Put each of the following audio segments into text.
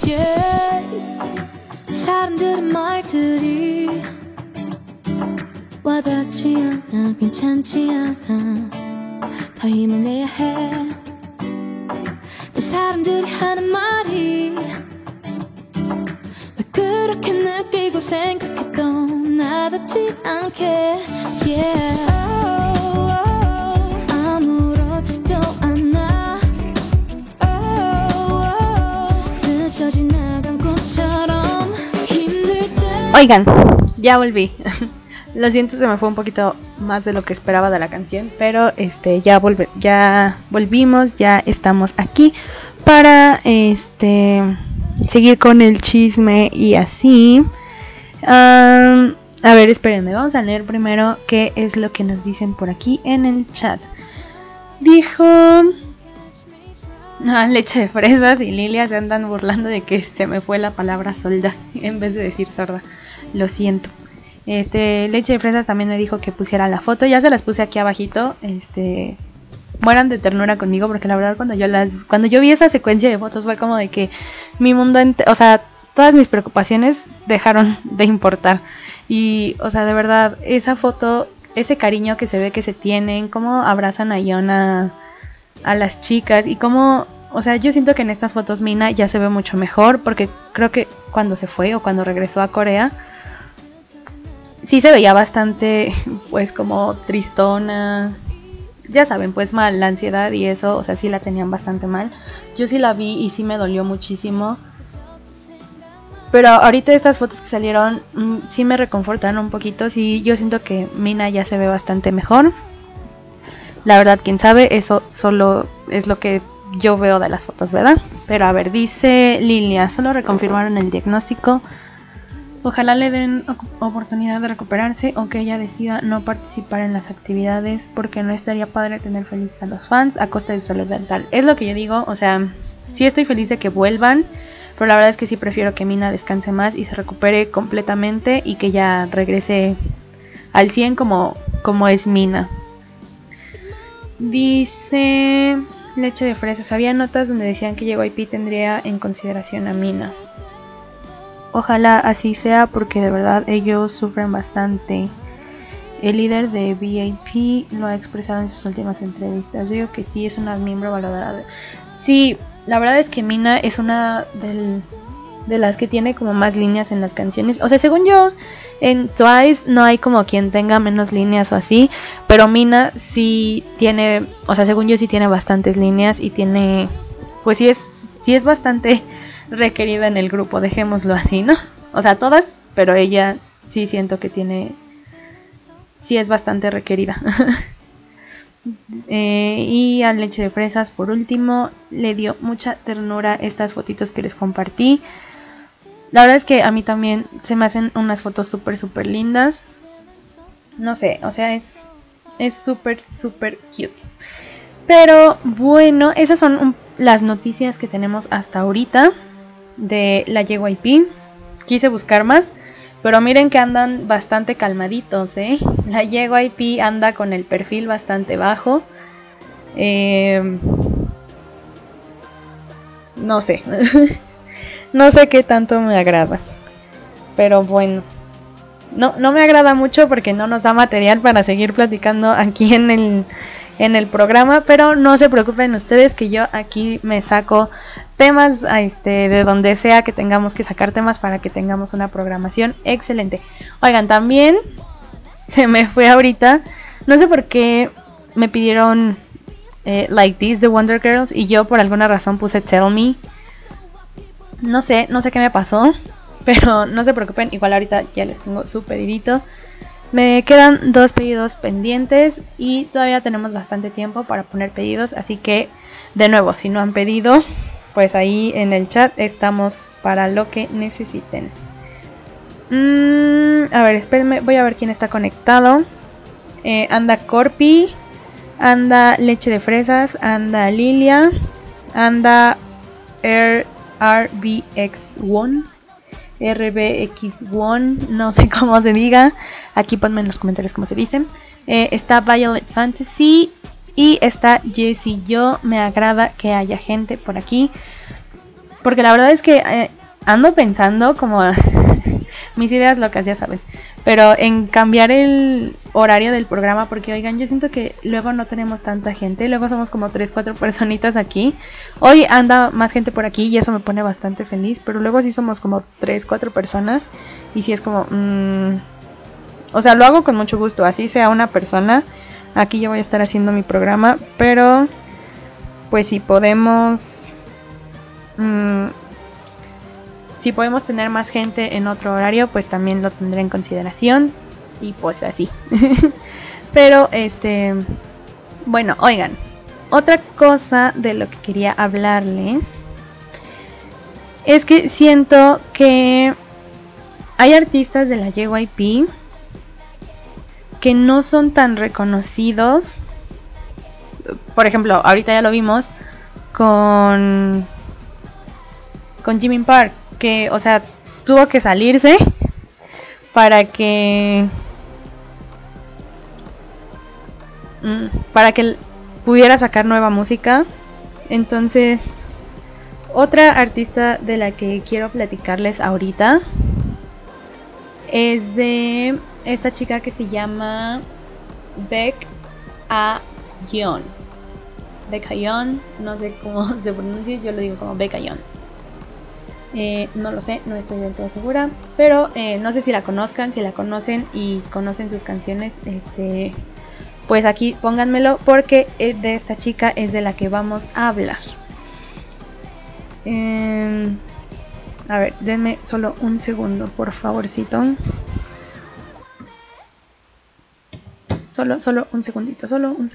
yeah. 사람들의 말들이 와닿지 않아 괜찮지 않아 더 힘을 내야 해 또 사람들이 하는 말이 왜 그렇게 느끼고 생각해도 나답지 않게 yeah. 아무렇지도 않아 스쳐 지나간 꽃처럼 힘들 때 Oigan, ya volví. Lo siento, se me fue un poquito más de lo que esperaba de la canción, pero ya volvimos, ya estamos aquí para seguir con el chisme y así. A ver, espérenme, vamos a leer primero qué es lo que nos dicen por aquí en el chat. Dijo leche de fresas y Lilia se andan burlando de que se me fue la palabra solda en vez de decir sorda. Lo siento. Leche de fresas también me dijo que pusiera la foto. Ya se las puse aquí abajito. Mueran de ternura conmigo porque la verdad cuando yo vi esa secuencia de fotos fue como de que mi mundo o sea, todas mis preocupaciones dejaron de importar. Y, o sea, de verdad, esa foto, ese cariño que se ve que se tienen, cómo abrazan a Yona, a las chicas y cómo, o sea, yo siento que en estas fotos Mina ya se ve mucho mejor porque creo que cuando se fue o cuando regresó a Corea sí se veía bastante, pues, como tristona. Ya saben, pues mal, la ansiedad y eso, o sea, sí la tenían bastante mal. Yo sí la vi y sí me dolió muchísimo. Pero ahorita estas fotos que salieron sí me reconfortaron un poquito. Sí, yo siento que Mina ya se ve bastante mejor. La verdad, quién sabe, eso solo es lo que yo veo de las fotos, ¿verdad? Pero a ver, dice Lilia, solo reconfirmaron el diagnóstico. Ojalá le den oportunidad de recuperarse o que ella decida no participar en las actividades porque no estaría padre tener felices a los fans a costa de su salud mental. Es lo que yo digo, o sea, sí estoy feliz de que vuelvan, pero la verdad es que sí prefiero que Mina descanse más y se recupere completamente y que ya regrese al 100 como es Mina. Dice leche de fresas, había notas donde decían que JYP tendría en consideración a Mina. Ojalá así sea porque de verdad ellos sufren bastante. El líder de VIP lo ha expresado en sus últimas entrevistas. Yo digo que sí, es una miembro valorada. Sí, la verdad es que Mina es una de las que tiene como más líneas en las canciones. O sea, según yo, en Twice no hay como quien tenga menos líneas o así. Pero Mina sí tiene, o sea, según yo sí tiene bastantes líneas y tiene, pues sí es bastante requerida en el grupo, dejémoslo así, ¿no? O sea, todas, pero ella sí siento que sí es bastante requerida. Y a leche de fresas, por último, le dio mucha ternura estas fotitos que les compartí. La verdad es que a mí también se me hacen unas fotos súper, súper lindas. No sé, o sea, es súper, súper cute. Pero bueno, esas son las noticias que tenemos hasta ahorita de la JYP. Quise buscar más, pero miren que andan bastante calmaditos, La JYP anda con el perfil bastante bajo. No sé. No sé qué tanto me agrada. Pero bueno. No me agrada mucho porque no nos da material para seguir platicando aquí en el programa, pero no se preocupen ustedes que yo aquí me saco temas de donde sea que tengamos que sacar temas para que tengamos una programación excelente. Oigan, también se me fue ahorita, no sé por qué me pidieron Like This de Wonder Girls y yo por alguna razón puse Tell Me. No sé qué me pasó, pero no se preocupen, igual ahorita ya les tengo su pedidito. Me quedan 2 pedidos pendientes y todavía tenemos bastante tiempo para poner pedidos, así que de nuevo, si no han pedido, pues ahí en el chat estamos para lo que necesiten. A ver, espérenme, voy a ver quién está conectado. Anda Corpi, anda Leche de Fresas, anda Lilia, anda RBX1, no sé cómo se diga. Aquí ponme en los comentarios cómo se dicen. Está Violet Fantasy y está Jessie. Yo me agrada que haya gente por aquí, porque la verdad es que ando pensando como mis ideas locas, ya saben, pero en cambiar el horario del programa, porque oigan, yo siento que luego no tenemos tanta gente, luego somos como 3, 4 personitas aquí. Hoy anda más gente por aquí y eso me pone bastante feliz, pero luego sí somos como 3, 4 personas y sí es como o sea, lo hago con mucho gusto, así sea una persona. Aquí yo voy a estar haciendo mi programa, pero pues si podemos si podemos tener más gente en otro horario, pues también lo tendré en consideración. Y pues así. Pero bueno, oigan, otra cosa de lo que quería hablarles es que siento que hay artistas de la JYP que no son tan reconocidos. Por ejemplo, ahorita ya lo vimos con Jimin Park, que, o sea, tuvo que salirse para que pudiera sacar nueva música. Entonces, otra artista de la que quiero platicarles ahorita es de esta chica que se llama Baekhyun. Baekhyun, no sé cómo se pronuncia, yo lo digo como Baekhyun. No lo sé, no estoy del todo segura, pero no sé si la conozcan, si la conocen y conocen sus canciones, pues aquí pónganmelo porque de esta chica es de la que vamos a hablar. A ver, denme solo un segundo, por favorcito. Solo un segundito,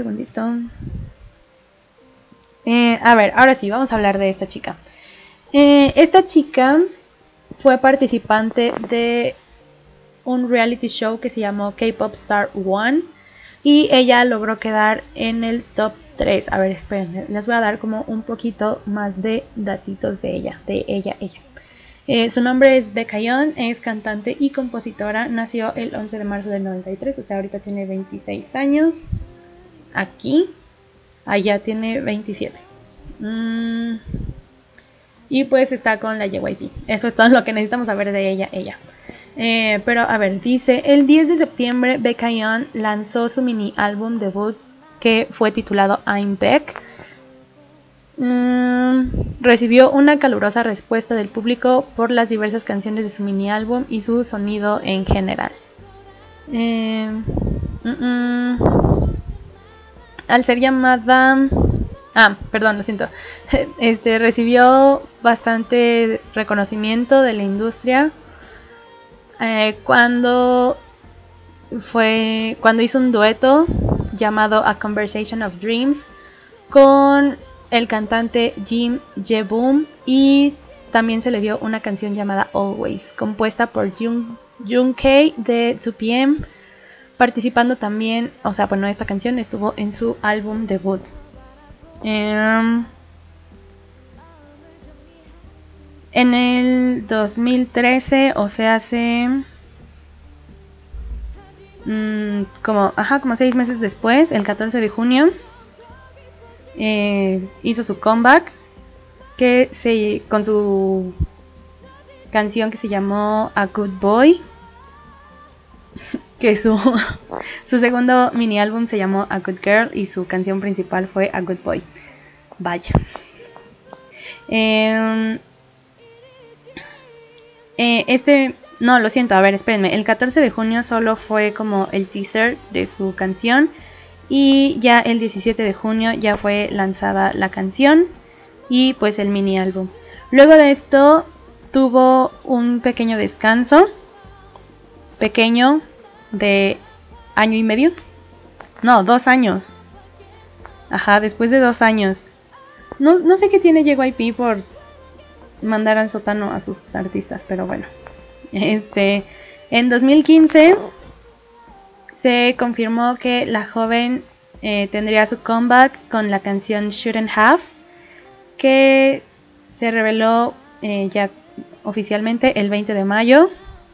a ver, ahora sí, vamos a hablar de esta chica. Esta chica fue participante de un reality show que se llamó K-Pop Star 1 y ella logró quedar en el top 3. A ver, esperen, les voy a dar como un poquito más de datitos de ella. Su nombre es Baekhyun, es cantante y compositora, nació el 11 de marzo del 93, o sea, ahorita tiene 26 años, allá tiene 27. Y pues está con la JYP. Eso es todo lo que necesitamos saber de ella. Pero a ver, dice, el 10 de septiembre Baekhyun lanzó su mini álbum debut que fue titulado I'm Baek. Recibió una calurosa respuesta del público por las diversas canciones de su mini álbum y su sonido en general. Al ser llamada... perdón, lo siento. Recibió bastante reconocimiento de la industria cuando hizo un dueto llamado A Conversation of Dreams con el cantante Jim Jeboom, y también se le dio una canción llamada Always, compuesta por Jungkook de 2PM, participando también, o sea, bueno, esta canción estuvo en su álbum debut. En el 2013, o sea, hace como 6 meses después, el 14 de junio, hizo su comeback con su canción que se llamó A Good Boy, que su segundo mini álbum se llamó A Good Girl y su canción principal fue A Good Boy. Vaya. No, lo siento, a ver, espérenme. El 14 de junio solo fue como el teaser de su canción y ya el 17 de junio ya fue lanzada la canción y pues el mini álbum. Luego de esto tuvo un pequeño descanso, de año y medio. No, 2 años. Después de 2 años. No sé qué tiene JYP por mandar al sótano a sus artistas, pero bueno. En 2015 se confirmó que la joven tendría su comeback con la canción Shouldn't Have, que se reveló ya oficialmente el 20 de mayo.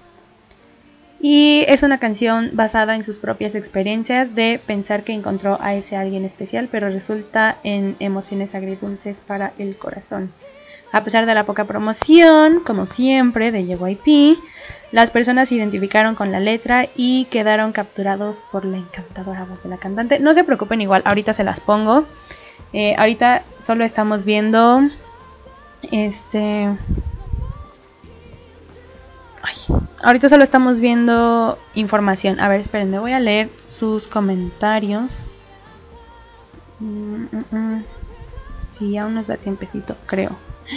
Y es una canción basada en sus propias experiencias de pensar que encontró a ese alguien especial, pero resulta en emociones agridulces para el corazón. A pesar de la poca promoción, como siempre, de JYP, las personas se identificaron con la letra y quedaron capturados por la encantadora voz de la cantante. No se preocupen, igual, ahorita se las pongo. Ahorita solo estamos viendo ahorita solo estamos viendo información. A ver, esperen, me voy a leer sus comentarios. Sí, aún nos da tiempecito, creo.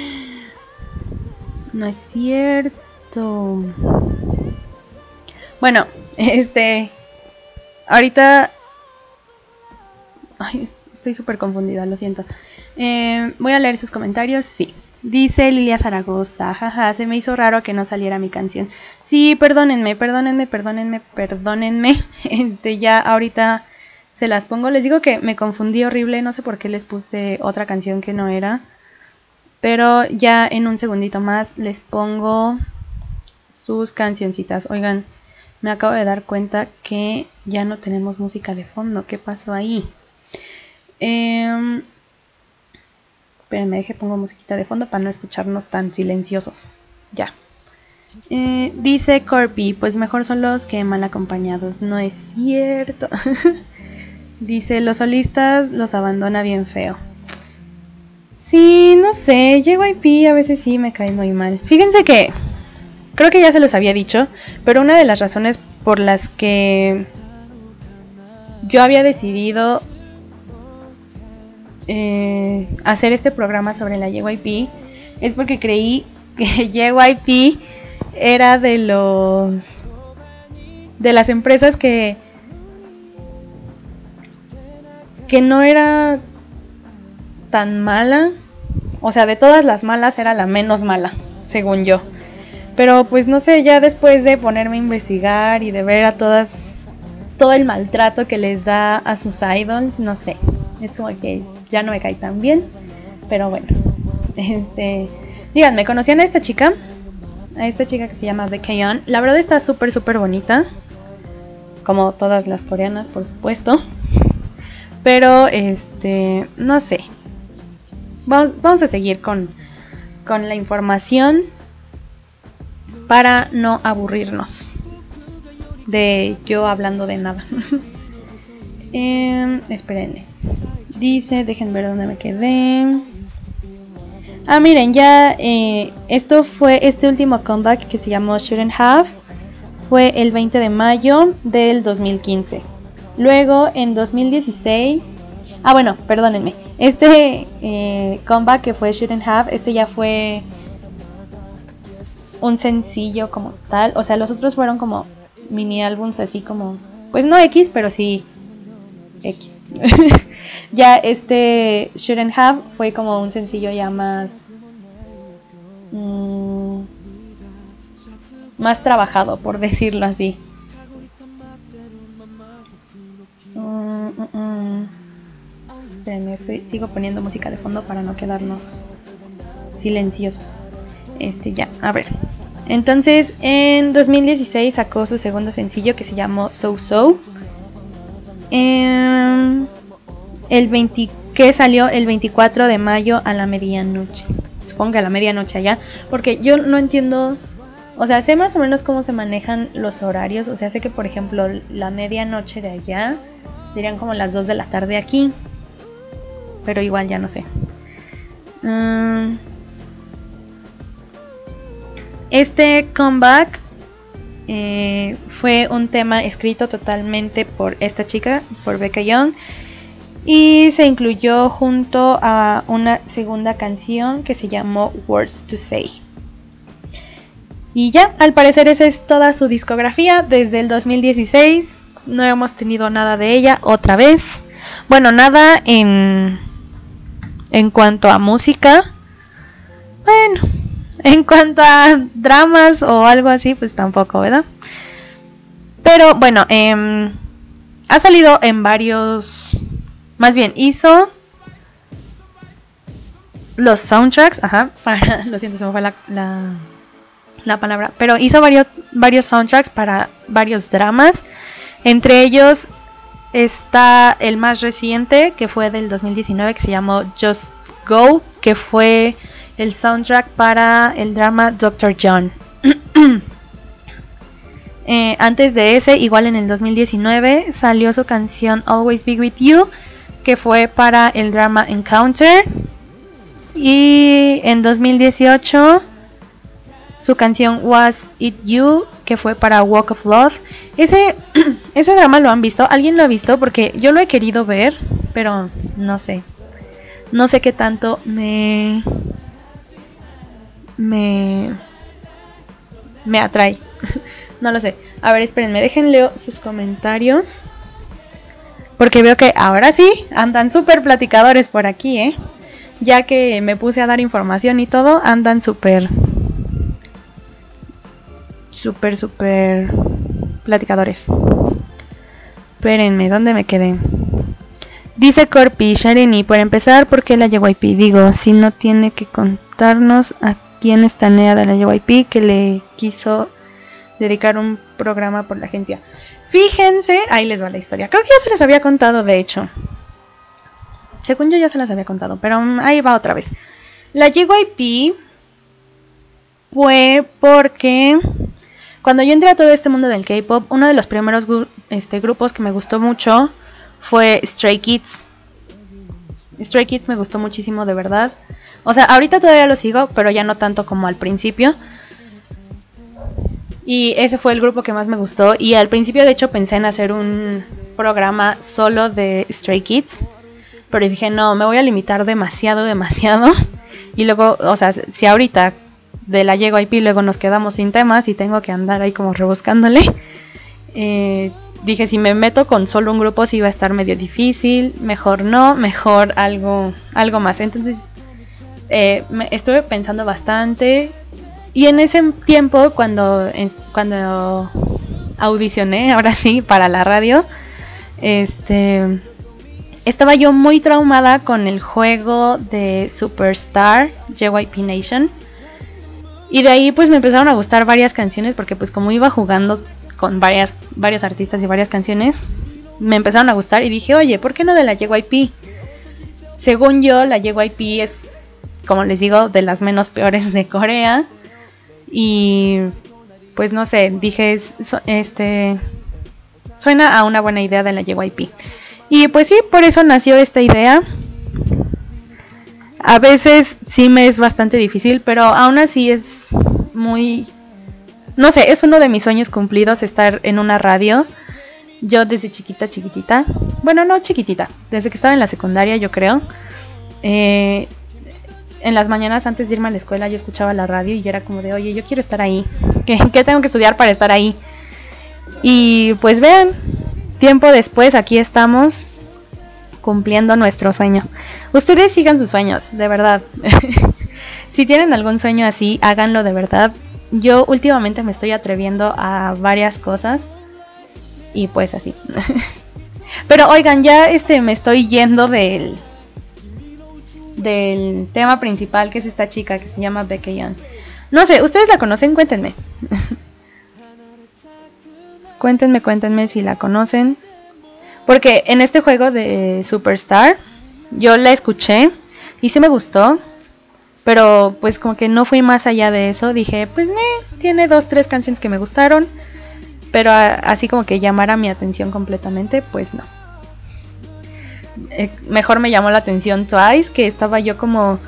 No es cierto. Bueno, ahorita... Ay, estoy súper confundida, lo siento. Voy a leer sus comentarios, sí. Dice Lilia Zaragoza, jaja, se me hizo raro que no saliera mi canción. Sí, perdónenme. Ya ahorita se las pongo. Les digo que me confundí horrible, no sé por qué les puse otra canción que no era. Pero ya en un segundito más les pongo sus cancioncitas. Oigan, me acabo de dar cuenta que ya no tenemos música de fondo. ¿Qué pasó ahí? Espérenme, deje pongo musiquita de fondo para no escucharnos tan silenciosos. Ya. Dice Corby, pues mejor solos que mal acompañados. No es cierto. Dice, los solistas los abandona bien feo. Sí, no sé, JYP a veces sí me cae muy mal. Fíjense que, creo que ya se los había dicho, pero una de las razones por las que yo había decidido hacer este programa sobre la JYP es porque creí que JYP era de las empresas que no era tan mala, o sea, de todas las malas era la menos mala, según yo. Pero pues no sé, ya después de ponerme a investigar y de ver a todas, todo el maltrato que les da a sus idols, no sé, es como que ya no me cae tan bien. Pero bueno, díganme, ¿conocían a esta chica? A esta chica que se llama Baekhyun. La verdad está súper bonita, como todas las coreanas, por supuesto. Pero no sé. Vamos a seguir con la información para no aburrirnos de yo hablando de nada. Espérenme. Dice, dejen ver dónde me quedé. Miren, ya esto fue este último comeback que se llamó Shouldn't Have. Fue el 20 de mayo del 2015. Luego en 2016... bueno, perdónenme. Comeback que fue Shouldn't Have, ya fue un sencillo como tal. O sea, los otros fueron como mini álbums así como... Pues no X, pero sí X. Ya Shouldn't Have fue como un sencillo ya más... más trabajado, por decirlo así. Sigo poniendo música de fondo para no quedarnos silenciosos. Ya, a ver. Entonces, en 2016 sacó su segundo sencillo que se llamó So So. Que salió el 24 de mayo a la medianoche. Supongo que a la medianoche allá, porque yo no entiendo. O sea, sé más o menos cómo se manejan los horarios. O sea, sé que por ejemplo la medianoche de allá serían como las 2 de la tarde aquí, pero igual ya no sé. Este comeback fue un tema escrito totalmente por esta chica, por Baekhyun, y se incluyó junto a una segunda canción que se llamó Words to Say. Y ya, al parecer esa es toda su discografía desde el 2016. No hemos tenido nada de ella otra vez. Bueno, nada en cuanto a música. Bueno, en cuanto a dramas o algo así, pues tampoco, ¿verdad? Pero bueno, ha salido en varios... Más bien, hizo los soundtracks, lo siento, se me fue la palabra, pero hizo varios soundtracks para varios dramas. Entre ellos está el más reciente, que fue del 2019, que se llamó Just Go, que fue el soundtrack para el drama Dr. John. Antes de ese, igual en el 2019, salió su canción Always Be With You, que fue para el drama Encounter. Y en 2018 su canción Was It You, que fue para Walk of Love. Ese drama lo han visto, ¿alguien lo ha visto? Porque yo lo he querido ver, pero no sé qué tanto me atrae. No lo sé. A ver, espérenme, leo sus comentarios, porque veo que ahora sí andan súper platicadores por aquí, ya que me puse a dar información y todo, andan súper platicadores. Espérenme, ¿dónde me quedé? Dice Corpi, Shareni, por empezar, ¿por qué la JYP? Digo, si no tiene que contarnos a quién estanea de la JYP que le quiso dedicar un programa por la agencia. Fíjense, ahí les va la historia. Creo que ya se les había contado, de hecho. Según yo ya se las había contado, pero ahí va otra vez. La JYP fue porque cuando yo entré a todo este mundo del K-pop, uno de los primeros grupos que me gustó mucho fue Stray Kids. Stray Kids me gustó muchísimo, de verdad. O sea, ahorita todavía lo sigo, pero ya no tanto como al principio. Y ese fue el grupo que más me gustó. Y al principio, de hecho, pensé en hacer un programa solo de Stray Kids, pero dije, no, me voy a limitar demasiado. Y luego, o sea, si ahorita de la JYP luego nos quedamos sin temas y tengo que andar ahí como rebuscándole, dije, si me meto con solo un grupo sí va a estar medio difícil, mejor no, mejor algo más. Entonces estuve pensando bastante, y en ese tiempo cuando audicioné, ahora sí, para la radio, estaba yo muy traumada con el juego de Superstar, JYP Nation. Y de ahí pues me empezaron a gustar varias canciones, porque pues como iba jugando con varios artistas y varias canciones, me empezaron a gustar y dije, oye, ¿por qué no de la JYP? Según yo, la JYP es, como les digo, de las menos peores de Corea. Y pues no sé, dije, suena a una buena idea de la JYP. Y pues sí, por eso nació esta idea. A veces sí me es bastante difícil, pero aún así es muy... No sé, es uno de mis sueños cumplidos estar en una radio. Yo desde chiquitita, bueno, no chiquitita, desde que estaba en la secundaria, yo creo, en las mañanas antes de irme a la escuela yo escuchaba la radio y yo era como de, oye, yo quiero estar ahí. ¿Qué tengo que estudiar para estar ahí? Y pues vean, tiempo después aquí estamos cumpliendo nuestro sueño. Ustedes sigan sus sueños, de verdad. Si tienen algún sueño así, háganlo de verdad. Yo últimamente me estoy atreviendo a varias cosas y pues así. Pero oigan, ya me estoy yendo del tema principal, que es esta chica que se llama Baekhyun. No sé, ¿ustedes la conocen? Cuéntenme. Cuéntenme si la conocen. Porque en este juego de Superstar yo la escuché y sí me gustó, pero pues como que no fui más allá de eso. Dije, pues tiene 2-3 canciones que me gustaron, pero así como que llamara mi atención completamente, pues no. Mejor me llamó la atención Twice, que estaba yo como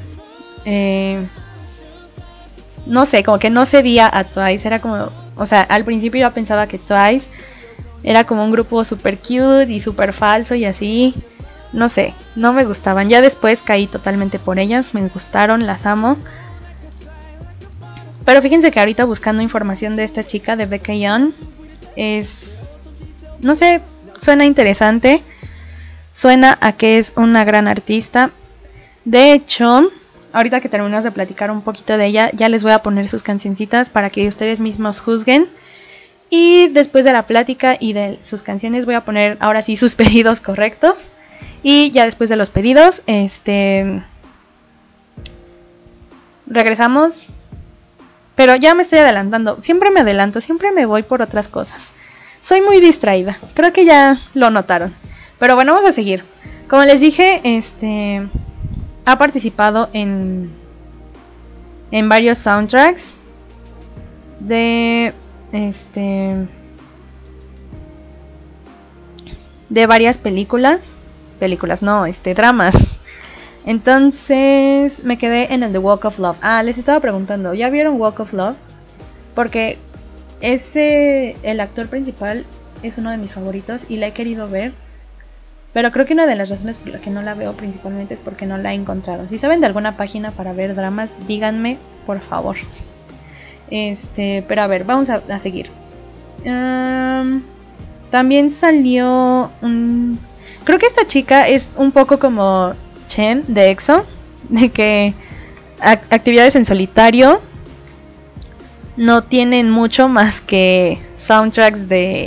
no sé, como que no cedía a Twice. Era como, o sea, al principio yo pensaba que Twice era como un grupo super cute y super falso y así. No sé, no me gustaban. Ya después caí totalmente por ellas, me gustaron, las amo. Pero fíjense que ahorita buscando información de esta chica, de Baekhyun, no sé, suena interesante. Suena a que es una gran artista. De hecho, ahorita que terminamos de platicar un poquito de ella, ya les voy a poner sus cancioncitas para que ustedes mismos juzguen. Y después de la plática y de sus canciones voy a poner ahora sí sus pedidos correctos. Y ya después de los pedidos, regresamos. Pero ya me estoy adelantando. Siempre me adelanto, siempre me voy por otras cosas. Soy muy distraída. Creo que ya lo notaron. Pero bueno, vamos a seguir. Como les dije, ha participado en en varios soundtracks de de varias dramas. Entonces me quedé en el de Walk of Love. Les estaba preguntando, ¿ya vieron Walk of Love? Porque el actor principal es uno de mis favoritos y la he querido ver. Pero creo que una de las razones por las que no la veo principalmente es porque no la he encontrado. Si saben de alguna página para ver dramas, díganme, por favor. Pero a ver, vamos a seguir. También salió creo que esta chica es un poco como Chen de EXO, de que actividades en solitario no tienen mucho más que soundtracks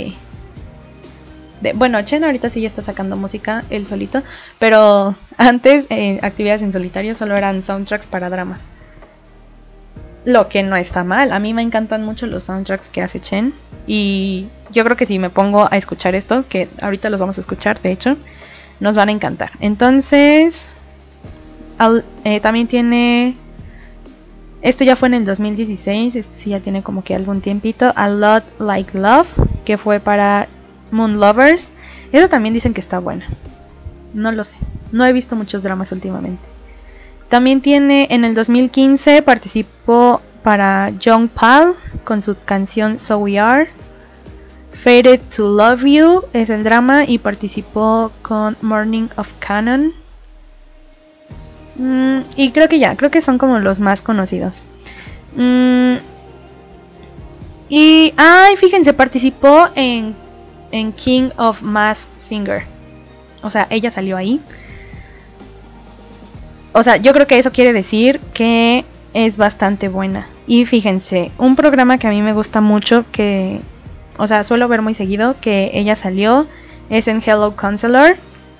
bueno, Chen ahorita sí ya está sacando música él solito, pero antes actividades en solitario solo eran soundtracks para dramas. Lo que no está mal, a mí me encantan mucho los soundtracks que hace Chen y yo creo que si me pongo a escuchar estos, que ahorita los vamos a escuchar de hecho, nos van a encantar. Entonces también tiene, esto ya fue en el 2016, esto sí ya tiene como que algún tiempito, A Lot Like Love, que fue para Moon Lovers. Eso también dicen que está buena, no lo sé, no he visto muchos dramas últimamente. También tiene, en el 2015 participó para Young Pal con su canción So We Are. Fated to Love You es el drama y participó con Morning of Canon. Y creo que son como los más conocidos. Y fíjense, participó en King of Masked Singer. O sea, ella salió ahí. O sea, yo creo que eso quiere decir que es bastante buena. Y fíjense, un programa que a mí me gusta mucho, que, o sea, suelo ver muy seguido, que ella salió, es en Hello Counselor.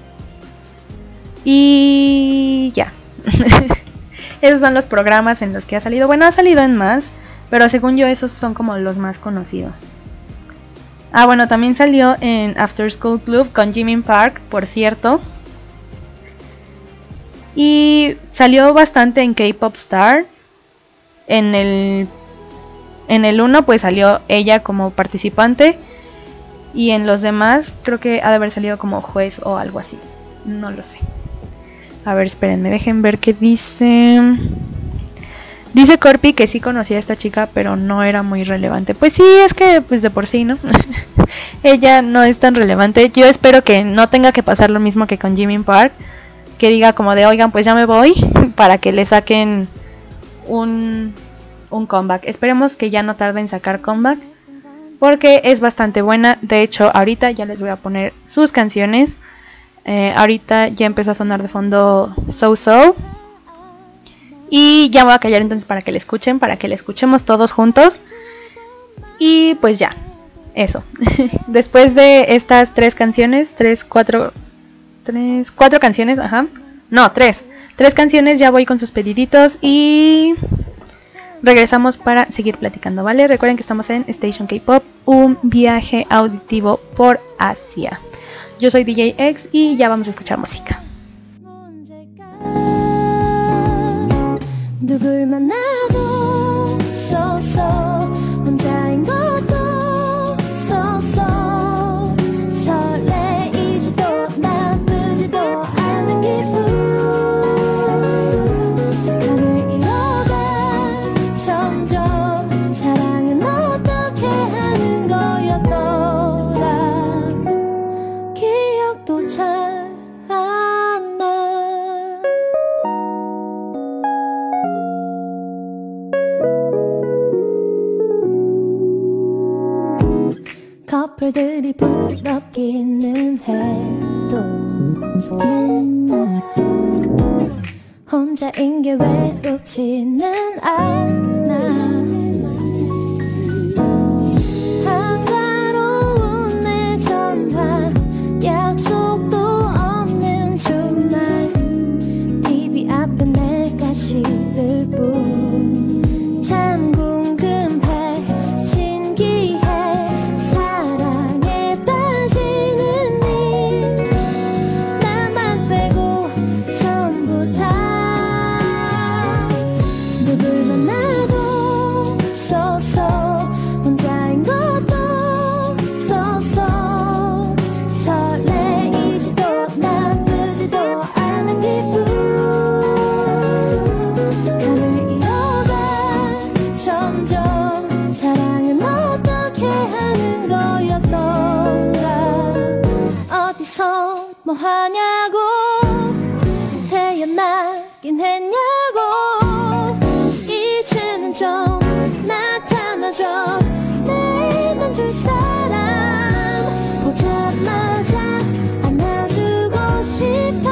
Y ya. Esos son los programas en los que ha salido. Bueno, ha salido en más, pero según yo esos son como los más conocidos. Bueno, también salió en After School Club con Jimin Park, por cierto. Y salió bastante en K-Pop Star. En el 1 pues salió ella como participante. Y en los demás creo que ha de haber salido como juez o algo así. No lo sé. A ver, espérenme, dejen ver qué dice. Dice Corpi que sí conocía a esta chica, pero no era muy relevante. Pues sí, es que pues de por sí, ¿no? Ella no es tan relevante. Yo espero que no tenga que pasar lo mismo que con Jimin Park, que diga como de, oigan, pues ya me voy, para que le saquen un comeback. Esperemos que ya no tarde en sacar comeback, porque es bastante buena. De hecho, ahorita ya les voy a poner sus canciones. Ahorita ya empezó a sonar de fondo So So. Y ya me voy a callar entonces para que le escuchen, para que le escuchemos todos juntos. Y pues ya, eso. Después de estas tres canciones, cuatro canciones, tres canciones, ya voy con sus pediditos y regresamos para seguir platicando, ¿vale? Recuerden que estamos en Station K-Pop, un viaje auditivo por Asia. Yo soy DJ X y ya vamos a escuchar música. 누굴 만나도 so so 혼자인 것도 so so 설레이지도 나쁘지도 않은 기분 감을 잃어가 점점 사랑은 어떻게 하는 거였더라 기억도 잘 안 나. 커플들이 부럽기는 해도 혼자인 게 외롭지는 않아. 한가로운 내 전화 약속도 없는 주말 TV 앞에 내가 싫을 뿐 참 궁금해 신기해 사랑에 빠지는 일 나만 빼고 전부 다 누굴 만나 하냐고 태어나긴 했냐고 이제는 좀 나타나줘 내맘 줄 사람 보자마자 안아주고 싶어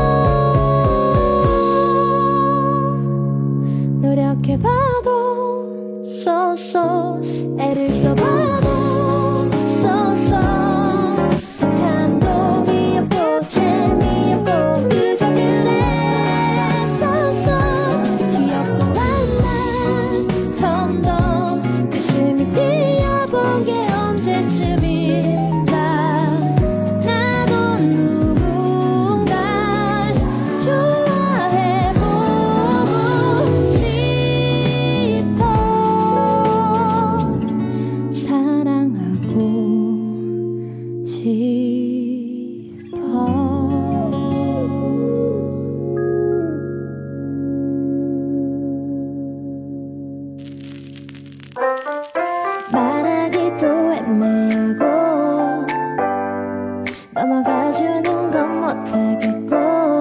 노력해봐도 so 애를 써봐도 so 감동이 없고 재미없고 그저 그랬었어 귀엽고 한날 처음 더 가슴이 뛰어본 게 언제쯤인가 나도 누군가 좋아해보고 싶어 사랑하고 싶어 말하기도 애매하고 넘어가주는 건 못하겠고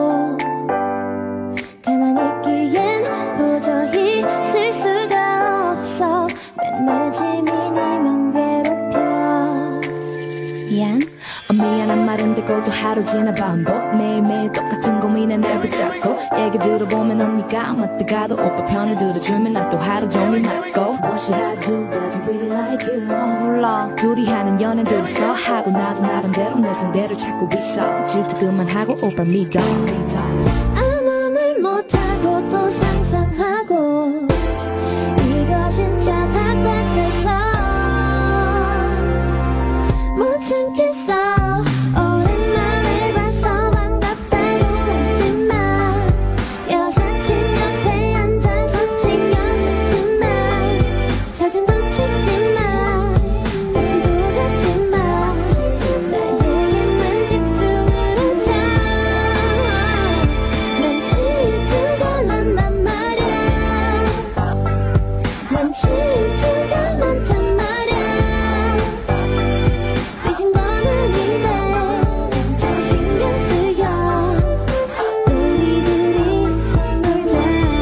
가만히 있기엔 도저히 쓸 수가 없어 맨날 지민이면 괴롭혀 미안 미안한 말인데고도 하루 지나 반복 매일매일 똑같은 고민에 날 붙잡고 얘기 들어보면 언니가 맞다가도 오빠 편을 들어주면 난 또 하루 종일 맞고 What should I do? Doesn't really like you 몰라 둘이 하는 연애들 있어 하고 나도 나름대로 내 상대를 찾고 있어 질투 그만하고 오빠 믿어 아무 말 못하고 또 상상하고 이거 진짜 답답해서 못 참겠어 오랜만에 봐서 반갑다고 했지만 여사친 옆에 앉아서 신경 쓰지마 사진도 찍지마 어디도 가지마 나에게만 집중을 하자 난 질투가 난단 말야 난 질투가 많단 말야 삐진 건 아닌데 자꾸 신경 쓰여 우리들이 놀자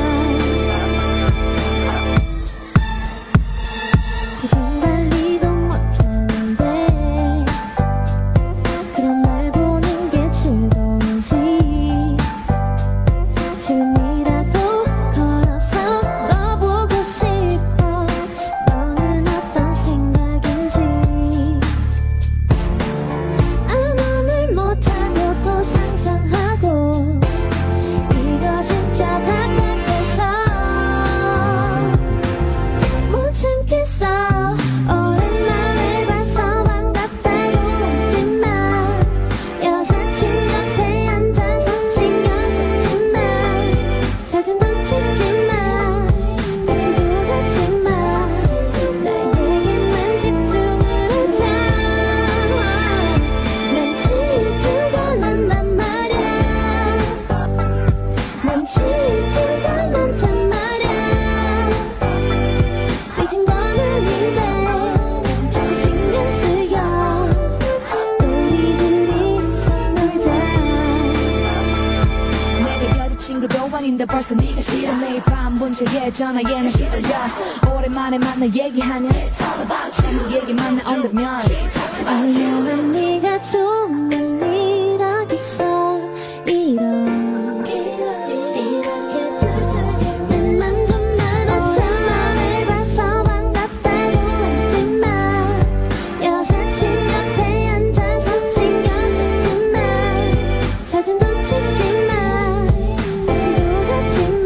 이젠 달리도 못하는데 그런 날 보는 게 즐거운지 지금이라도 걸어서 물어보고 싶어 너는 어떤 생각인지 아무 말 못하고 또 상상하고 이거 진짜 답답해서 못 참겠어 오랜만에 봐서 반갑다고 했지만 여사친 옆에 앉아서 신경 쓰지마 사진도 찍지마 어디도 가지마 나에게만 집중을 하자 난 질투가 난단 말야 난 질투가 많단 말야 삐진 건 아닌데 자꾸 신경 쓰여 우리들이 놀자 내가 여자친구도 아닌데 벌써 네가 싫어 매일 밤 본체에 전화에는 시달려 오랜만에 만나 얘기하냐 친구 얘기만 나온다면 유명한 네가 좋은 일 어딨어 내맘 좀 알아줘 날 봐서 반갑다고 했지만 여사친 옆에 앉아서 신경 쓰지마 사진도 찍지마 어디도 가지마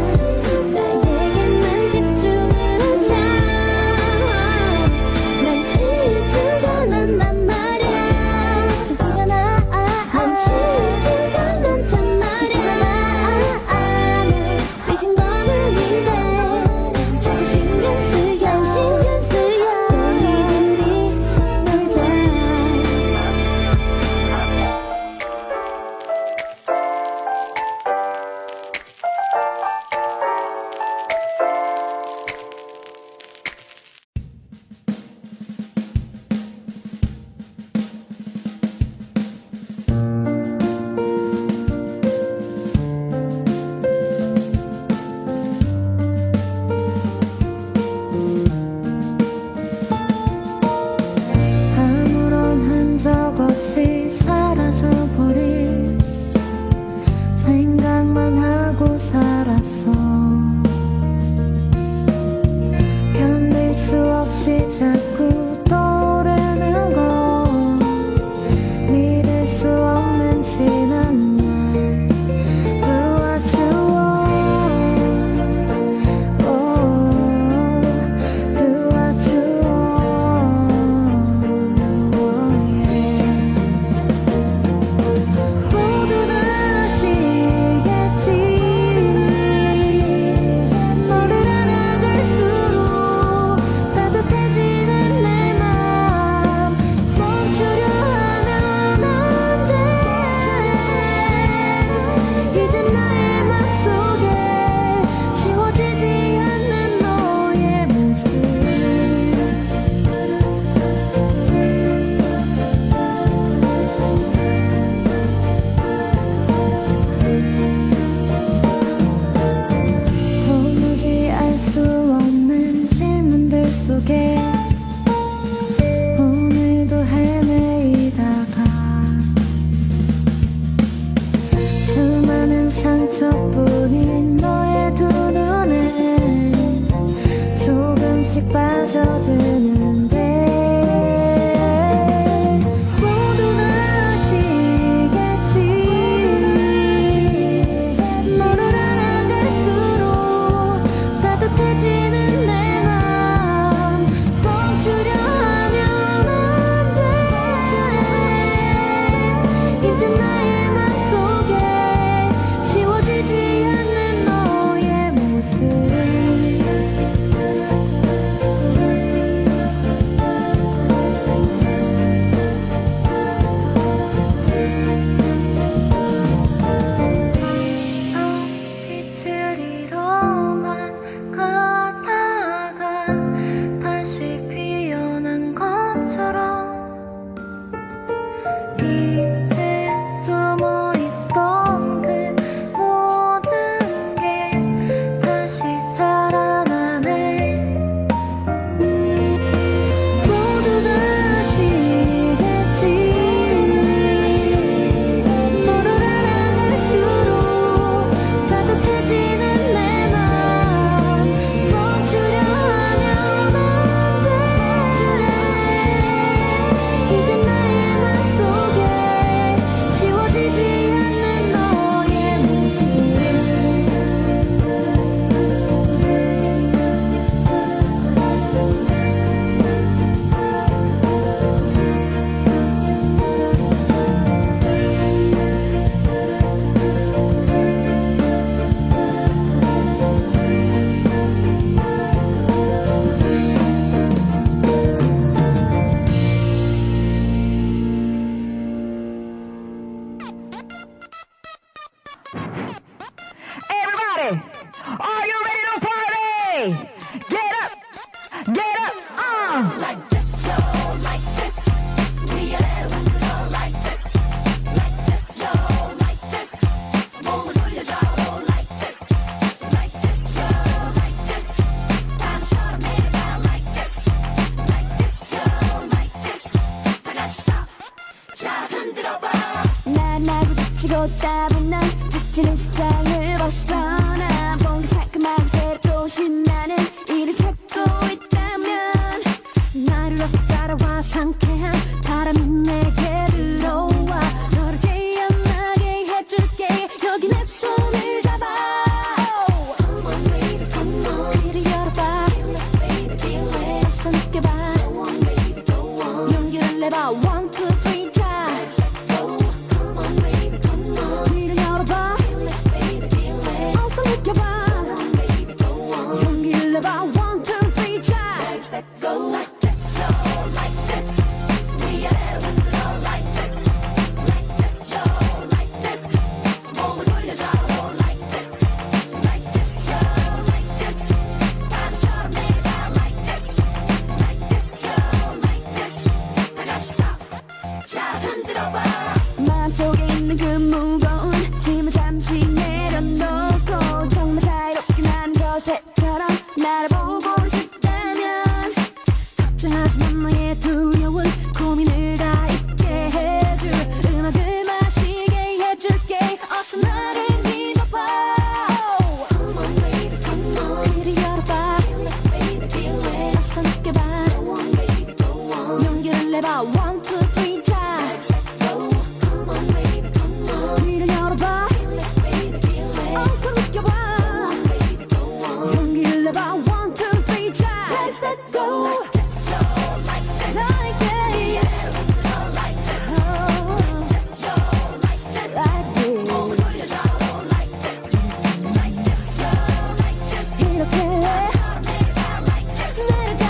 나에게만 집중을 하자 난 질투가 난단 말야 질투가 나 속에 오늘도 헤매이다가 수많은 상처뿐인 너의 두 눈에 조금씩 빠져드는데 모두가 아시겠지 너를 알아갈수록 따뜻해지는 내 맘 멈추려 하면 안 돼 이제 나의 맘속에 지워지지 않는 너의 모습 비틀리로만 가다가 다시 피어난 것처럼 이제 숨어있던 그 모든 게 다시 살아나네 모두가 아시겠지 너를 알아갈수록 따뜻해지는 내 맘 멈추려 하면 안 돼 이제 나의 맘속에 지워지지 않는 너의 모습 Everybody, are you ready to party? Get up, like this, yo, like this. We are little like this, yo, like this. 몸을 돌려줘, like this, yo, like this. 다음처럼 내려가, like this, yo, like this. 다 같이 stop, 자 흔들어봐. 날 나고 지치고 따분한 지치는 식장을 벗어나 뭔가 상큼하게 새롭고 신나는 일을 찾고 있다면 나를 어서 따라와 상쾌한 바람이 내게 들어와 너를 깨어나게 해줄게 여기 내 손을 잡아 Come on baby come on 귀를 열어봐 Feel it baby feel it 어서 느껴봐 Go on baby go on 용기를 내봐 1, 2, 3 times Come on baby come on 귀를 열어봐 Feel it baby feel it 어서 느껴봐 Go on baby go on 용기를 내봐 1, 2, 3 times Let's go like this yo like this We are little like this yo like this 몸을 돌려줘 like this yo like this 바람처럼 내려가 like this yo like this 다 같이 stop 자 흔들어봐 마음속에 있는 그 무거운 짐을 잠시 내려놓고 정말 자유롭게 난 저새처럼 나를 보고 싶다면 걱정하지 마 너의 두려운 고민을 다 잊게 해줄 음악을 마시게 해줄게 어서 나를 믿어봐 Come on baby come on 귀를 열어봐 Feel it baby feel it 어서 느껴봐 Go on baby go on 용기를 내봐 1, 2, 3 times Come on baby come on 귀를 열어봐 Feel it baby feel it 어서 느껴봐 Baby go on 용기를 내봐 1, 2, 3 times Let's go like this yo like this like it like this yo like this like this 몸을 돌려줘 like this yo like this 이렇게 바람처럼 내려가 like this 내려가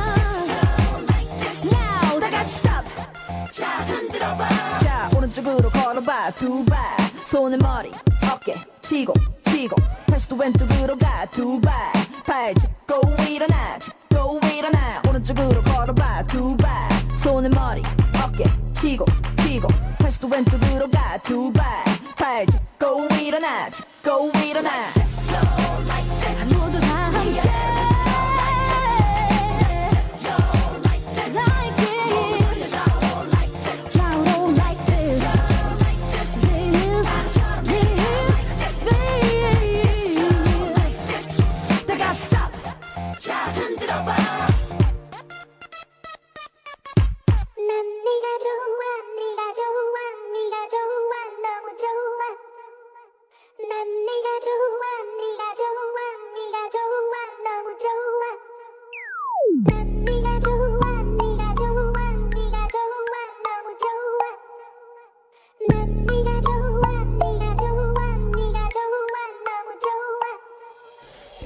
like this now 다 같이 stop 자 흔들어봐 자 오른쪽으로 걸어봐 두 발 손을 머리 어깨 치고 다시 또 왼쪽으로 가 두 발 발 짚고 일어나 오른쪽으로 걸어봐 두 발 손을 머리 어깨 치고 다시 또 왼쪽으로 가 두 발 발 짚고 일어나 모두 다 함께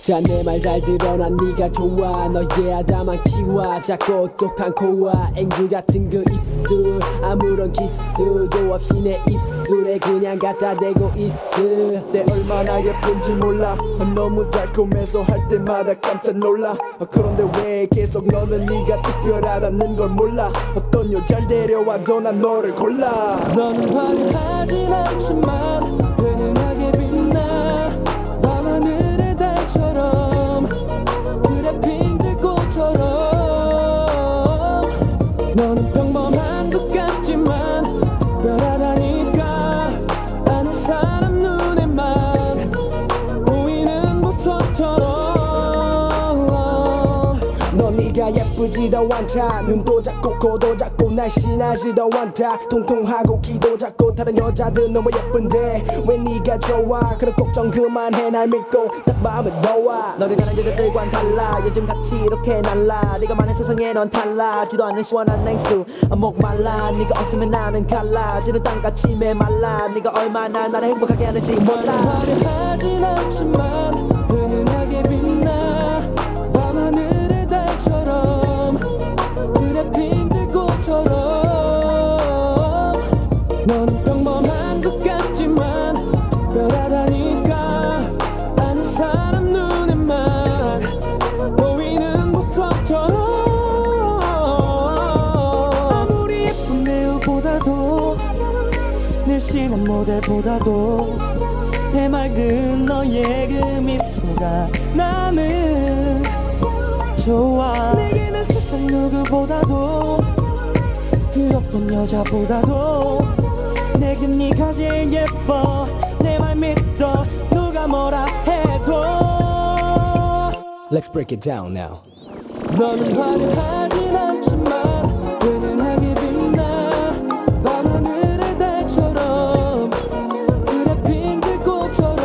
자 내 말 잘 들어 난 네가 좋아 너의 아담한 키와 작고 똑똑한 코와 앵두 같은 그 입술 아무런 기술도 없이 내 입술에 그냥 갖다 대고 있을 때 얼마나 예쁜지 몰라 너무 달콤해서 할 때마다 깜짝 놀라 그런데 왜 계속 너는 네가 특별하다는 걸 몰라 어떤 여자를 데려와도 난 너를 골라 넌 화려하진 않지만 은은하게 빛나 밤하늘의 달처럼 그래 핑크꽃처럼 너는 평범한 것 같지만 특별하다니까 아는 사람 눈에만 보이는 보석처럼 너 네가 예쁘지도 않다 눈도 작고 코도 작고 날씬하지도 않다 통통하고 키도 작고 다른 여자들 너무 예쁜데 왜 네가 좋아 그런 걱정 그만해 날 믿고 딱 마음에 놓아 너를 다른 여자들과는 달라 요즘같이 이렇게 날라 네가 많은 세상에 넌 달라지도 않는 시원한 냉수 목 말라 네가 없으면 나는 갈라 드는 땅같이 메말라 네가 얼마나 나를 행복하게 하는지 몰라 화려하진 않지만 은은하게 빛나 밤하늘의 달처럼 그래 핑크꽃처럼 넌 평범한 것 같지만 특별하다니까 아는 사람 눈에만 보이는 보석처럼 아무리 예쁜 배우보다도 늘씬한 모델보다도 해맑은 너의 그 미소가 나는 좋아 내게는 세상 누구보다도 그렇던 여자보다도 내겐 네가 제일 예뻐 내 말 믿어 누가 뭐라 해도 Let's break it down now 너는 화려하진 않지만 은은하게 빛나 밤하늘의 달처럼 그래 핑크꽃처럼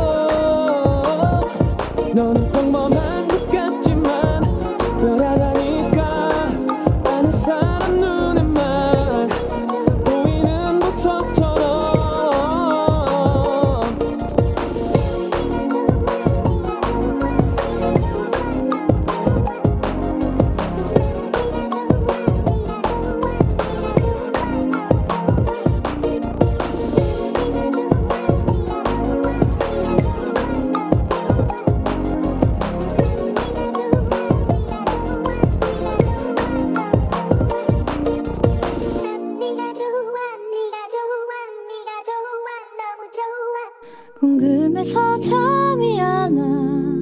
너는 평범한 것 같지만 특별하다니까 아는 사람 눈에만 보이는 보석처럼 궁금해서 잠이 안 와.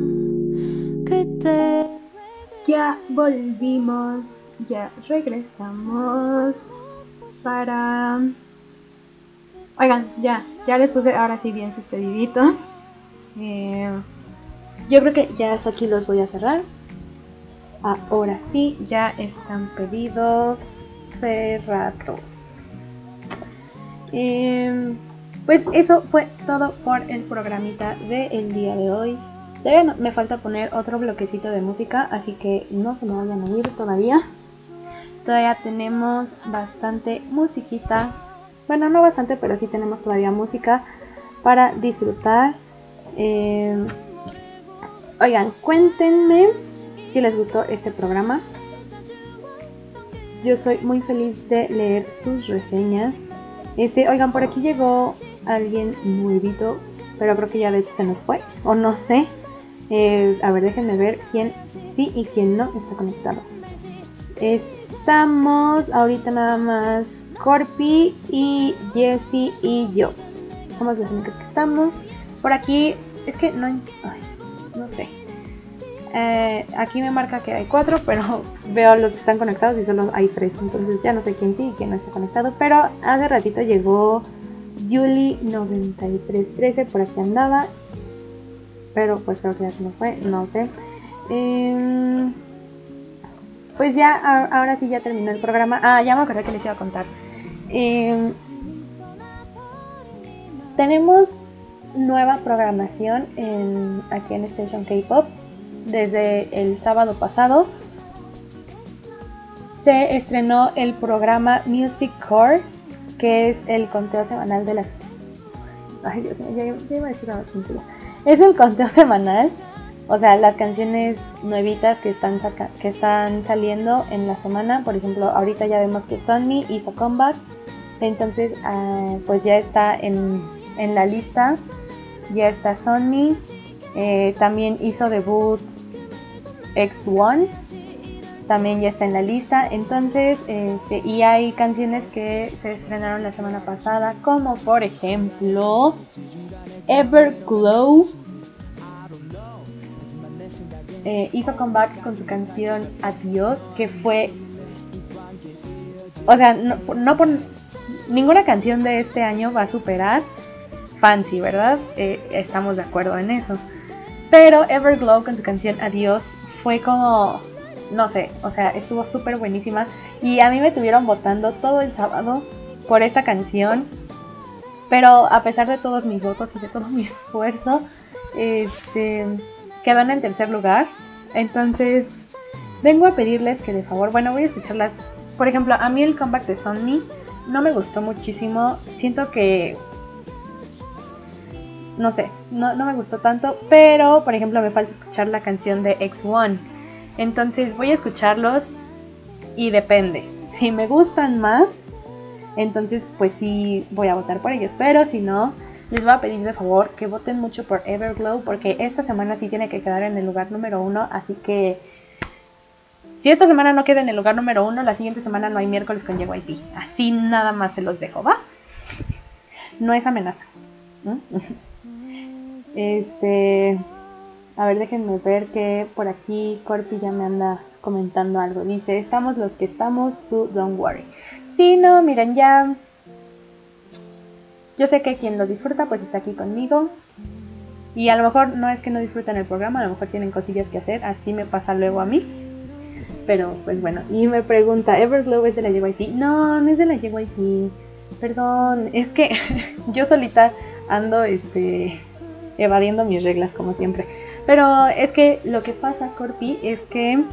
그때 Ya volvimos, ya regresamos para... Oigan, ya les puse ahora sí bien sus pediditos. Yo creo que ya hasta aquí los voy a cerrar. Ahora sí, ya están pedidos cerrados. Pues eso fue todo por el programita del día de hoy. Todavía me falta poner otro bloquecito de música, así que no se me vayan a ir todavía. Todavía tenemos bastante musiquita. Bueno, no bastante, pero sí tenemos todavía música para disfrutar. Oigan, cuéntenme si les gustó este programa. Yo soy muy feliz de leer sus reseñas. Oigan, por aquí llegó alguien nuevito, pero creo que ya de hecho se nos fue, o no sé. A ver, déjenme ver quién sí y quién no está conectado. Estamos ahorita nada más Corpi y Jessie y yo. Somos las únicas que estamos. Por aquí, es que no sé. Aquí me marca que hay 4, pero veo los que están conectados y solo hay 3. Entonces ya no sé quién sí y quién no está conectado. Pero hace ratito llegó Yuli9313, por aquí andaba. Pero pues creo que ya se nos fue, no sé. Pues ya, ahora sí ya terminó el programa. Ya me acordé que les iba a contar. Tenemos nueva programación aquí en Station K-Pop. Desde el sábado pasado se estrenó el programa Music Core, que es el conteo semanal de las... Ay, Dios mío, ya iba a decir una mentira. Es el conteo semanal, O sea, las canciones nuevitas que están saliendo en la semana. Por ejemplo, ahorita ya vemos que Sunmi hizo comeback. Entonces, pues ya está en la lista. Ya está Sunmi. También hizo debut X1. También ya está en la lista. Entonces, y hay canciones que se estrenaron la semana pasada, como por ejemplo Everglow. Hizo comeback con su canción Adiós, que fue, o sea, no por ninguna canción de este año va a superar Fancy, ¿verdad? Estamos de acuerdo en eso. Pero Everglow con su canción Adiós fue como, no sé, o sea, estuvo súper buenísima. Y a mí me estuvieron votando todo el sábado por esta canción. Pero a pesar de todos mis votos y de todo mi esfuerzo, quedó en el tercer lugar. Entonces, vengo a pedirles que de favor, bueno, voy a escucharlas. Por ejemplo, a mí el comeback de Sunmi no me gustó muchísimo. Siento que, no sé, no me gustó tanto. Pero, por ejemplo, me falta escuchar la canción de X1. Entonces voy a escucharlos y depende. Si me gustan más, entonces pues sí voy a votar por ellos. Pero si no, les voy a pedir de favor que voten mucho por Everglow, porque esta semana sí tiene que quedar en el lugar número 1. Así que si esta semana no queda en el lugar número 1, la siguiente semana no hay miércoles con JYP. Así nada más se los dejo, ¿va? No es amenaza. A ver, déjenme ver que por aquí Corpi ya me anda comentando algo. Dice, estamos los que estamos, tú don't worry. Sí, no, miren, ya... Yo sé que quien lo disfruta pues está aquí conmigo. Y a lo mejor no es que no disfruten el programa, a lo mejor tienen cosillas que hacer. Así me pasa luego a mí. Pero pues bueno, y me pregunta, ¿Everglow es de la JYP? No, no es de la JYP. Perdón, es que yo solita ando evadiendo mis reglas como siempre. Pero es que lo que pasa, Corpi, es que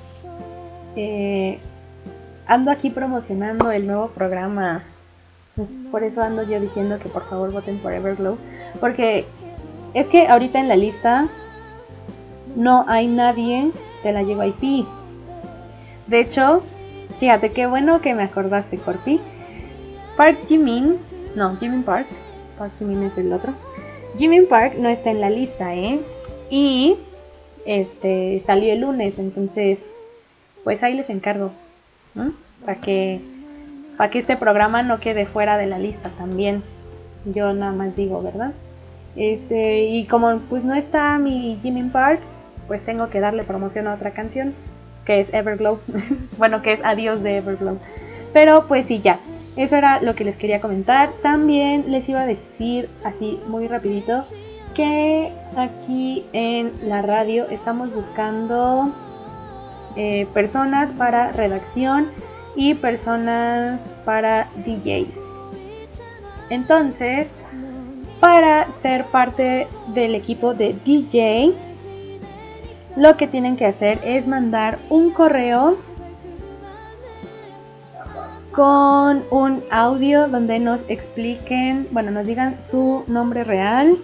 ando aquí promocionando el nuevo programa. Por eso ando yo diciendo que por favor voten por Everglow. Porque es que ahorita en la lista no hay nadie de la JYP. De hecho, fíjate qué bueno que me acordaste, Corpi. Jimin Park Jimin es el otro. Jimin Park no está en la lista, y salió el lunes, entonces pues ahí les encargo, ¿no? Para que este programa no quede fuera de la lista también. Yo nada más digo, ¿verdad? Y como pues no está mi Jimin Park, pues tengo que darle promoción a otra canción, que es Everglow. Bueno, que es Adiós de Everglow. Pero pues sí, ya. Eso era lo que les quería comentar. También les iba a decir así muy rapidito que aquí en la radio estamos buscando personas para redacción y personas para DJs. Entonces, para ser parte del equipo de DJ, lo que tienen que hacer es mandar un correo con un audio donde nos expliquen, bueno, nos digan su nombre real,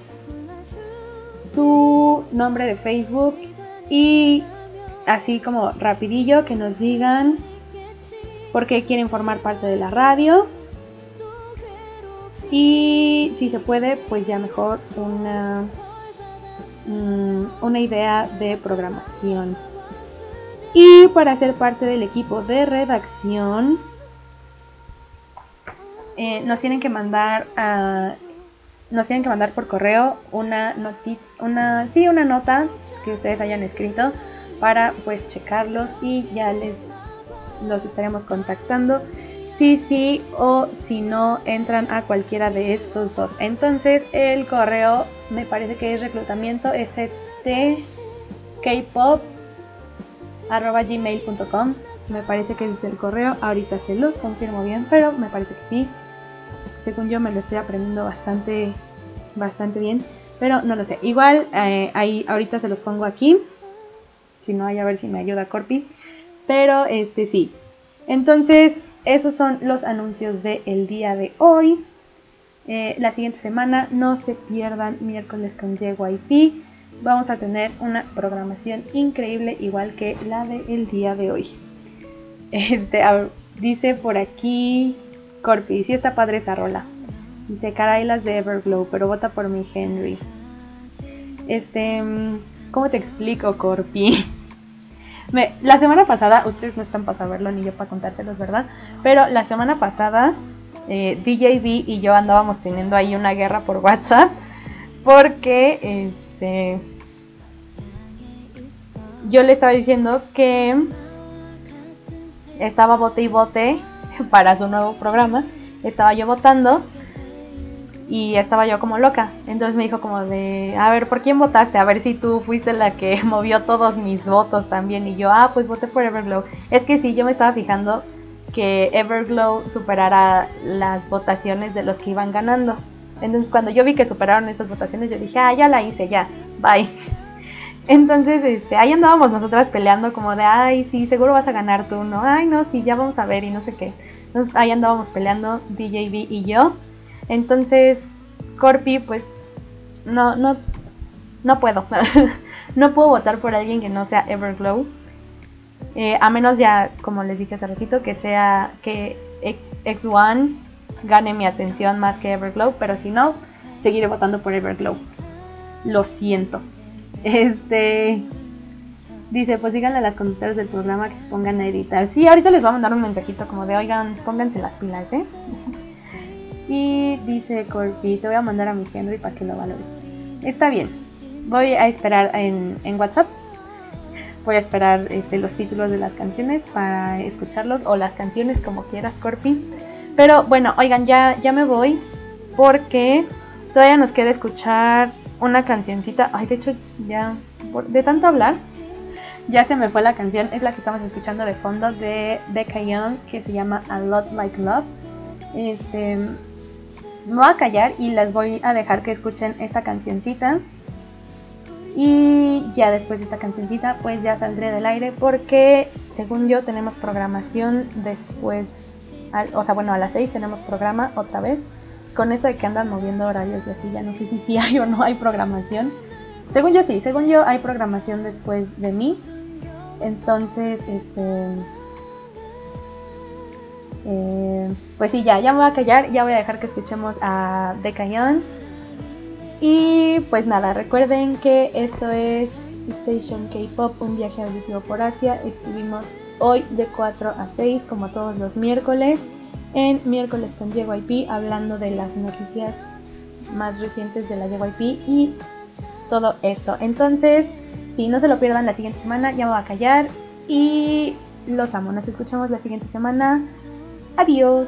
su nombre de Facebook y así como rapidillo que nos digan por qué quieren formar parte de la radio y si se puede pues ya mejor una idea de programación. Y para ser parte del equipo de redacción nos tienen que mandar por correo una nota que ustedes hayan escrito para pues checarlos y ya los estaremos contactando sí o si no entran a cualquiera de estos dos. Entonces el correo me parece que es reclutamiento stkpop@gmail.com. Me parece que es el correo, ahorita se los confirmo bien, pero me parece que sí. Según yo me lo estoy aprendiendo bastante bien, pero no lo sé. Igual ahí ahorita se los pongo aquí. Si no, a ver si me ayuda Corpi. Pero sí. Entonces, esos son los anuncios del día de hoy. La siguiente semana no se pierdan miércoles con JYP. vamos a tener una programación increíble igual que la del día de hoy. Dice por aquí Corpi, sí está padre esa rola. Dice, caray las de Everglow, pero vota por mi Henry. ¿Cómo te explico, Corpi? La semana pasada, ustedes no están para saberlo ni yo para contárselos, ¿verdad? Pero la semana pasada, DJB y yo andábamos teniendo ahí una guerra por WhatsApp. Porque, yo le estaba diciendo que estaba vote y vote para su nuevo programa. Estaba yo votando y estaba yo como loca. Entonces me dijo como de, a ver, ¿por quién votaste? A ver si tú fuiste la que movió todos mis votos también. Y yo, pues voté por Everglow. Es que sí, yo me estaba fijando que Everglow superara las votaciones de los que iban ganando. Entonces cuando yo vi que superaron esas votaciones, yo dije, ya la hice, ya, bye. Entonces, ahí andábamos nosotras peleando como de, ay, sí, seguro vas a ganar tú, ¿no? Ay, no, sí, ya vamos a ver y no sé qué. Entonces ahí andábamos peleando DJB y yo. Entonces, Corpi, pues, no puedo. No puedo votar por alguien que no sea Everglow. A menos ya, como les dije hace ratito, que sea que X1 gane mi atención más que Everglow. Pero si no, seguiré votando por Everglow. Lo siento. Dice, pues díganle a las conductoras del programa que se pongan a editar. Sí, ahorita les voy a mandar un mensajito como de, oigan, pónganse las pilas, ¿eh? Y dice Corpi, te voy a mandar a mi Henry para que lo valores. Está bien, voy a esperar en WhatsApp. Voy a esperar los títulos de las canciones para escucharlos, o las canciones como quieras, Corpi. Pero bueno, oigan, ya me voy porque todavía nos queda escuchar una cancioncita. Ay, de hecho, ya de tanto hablar ya se me fue la canción. Es la que estamos escuchando de fondo de Becca Young, que se llama A Lot Like Love. Me voy a callar y les voy a dejar que escuchen esta cancioncita. Y ya después de esta cancioncita, pues ya saldré del aire porque, según yo, tenemos programación después. A las 6 tenemos programa otra vez. Con esto de que andan moviendo horarios y así, ya no sé si sí hay o no hay programación. Según yo sí, según yo hay programación después de mí. Entonces, pues sí, ya me voy a callar. Ya voy a dejar que escuchemos a Becca Young. Y pues nada, recuerden que esto es Station K-Pop, un viaje auditivo por Asia. Estuvimos hoy de 4 a 6, como todos los miércoles, en Miércoles con JYP, hablando de las noticias más recientes de la JYP y todo esto. Entonces, si no se lo pierdan la siguiente semana, ya me voy a callar y los amo. Nos escuchamos la siguiente semana. Adiós.